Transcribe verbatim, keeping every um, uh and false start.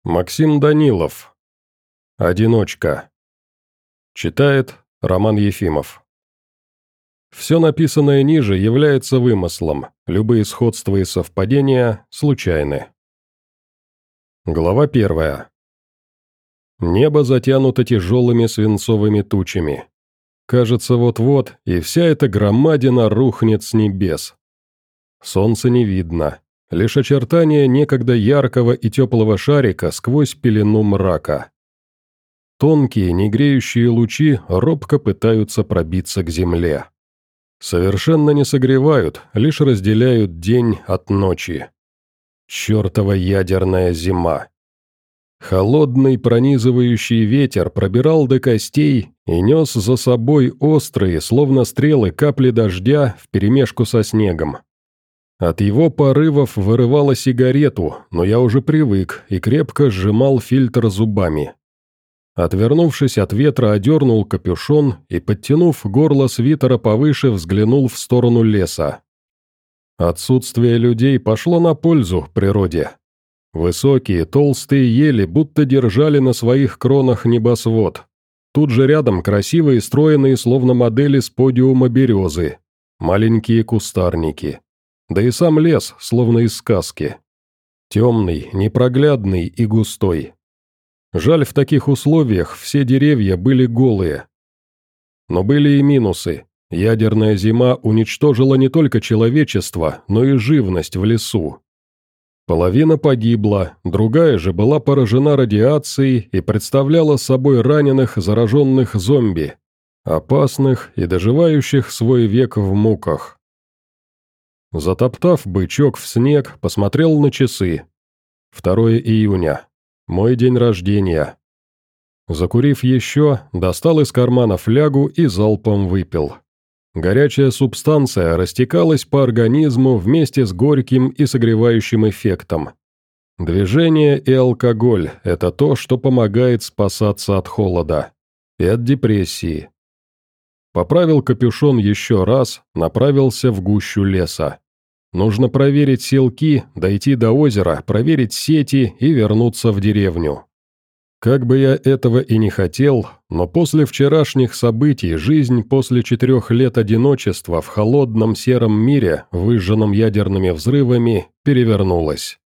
Максим Данилов. «Одиночка». Читает Роман Ефимов. Все написанное ниже является вымыслом, любые сходства и совпадения случайны. Глава первая. Небо затянуто тяжелыми свинцовыми тучами. Кажется, вот-вот, и вся эта громадина рухнет с небес. Солнца не видно, лишь очертания некогда яркого и теплого шарика сквозь пелену мрака. Тонкие, негреющие лучи робко пытаются пробиться к земле. Совершенно не согревают, лишь разделяют день от ночи. Чертова ядерная зима. Холодный пронизывающий ветер пробирал до костей и нес за собой острые, словно стрелы, капли дождя вперемешку со снегом. От его порывов вырывало сигарету, но я уже привык и крепко сжимал фильтр зубами. Отвернувшись от ветра, одернул капюшон и, подтянув горло свитера повыше, взглянул в сторону леса. Отсутствие людей пошло на пользу природе. Высокие, толстые ели будто держали на своих кронах небосвод. Тут же рядом красивые, стройные, словно модели с подиума березы. Маленькие кустарники. Да и сам лес, словно из сказки. Темный, непроглядный и густой. Жаль, в таких условиях все деревья были голые. Но были и минусы. Ядерная зима уничтожила не только человечество, но и живность в лесу. Половина погибла, другая же была поражена радиацией и представляла собой раненых, зараженных зомби, опасных и доживающих свой век в муках. Затоптав бычок в снег, посмотрел на часы. второе июня. Мой день рождения. Закурив еще, достал из кармана флягу и залпом выпил. Горячая субстанция растекалась по организму вместе с горьким и согревающим эффектом. Движение и алкоголь – это то, что помогает спасаться от холода и от депрессии. Поправил капюшон еще раз, направился в гущу леса. Нужно проверить селки, дойти до озера, проверить сети и вернуться в деревню. Как бы я этого и не хотел, но после вчерашних событий жизнь после четырех лет одиночества в холодном сером мире, выжженном ядерными взрывами, перевернулась.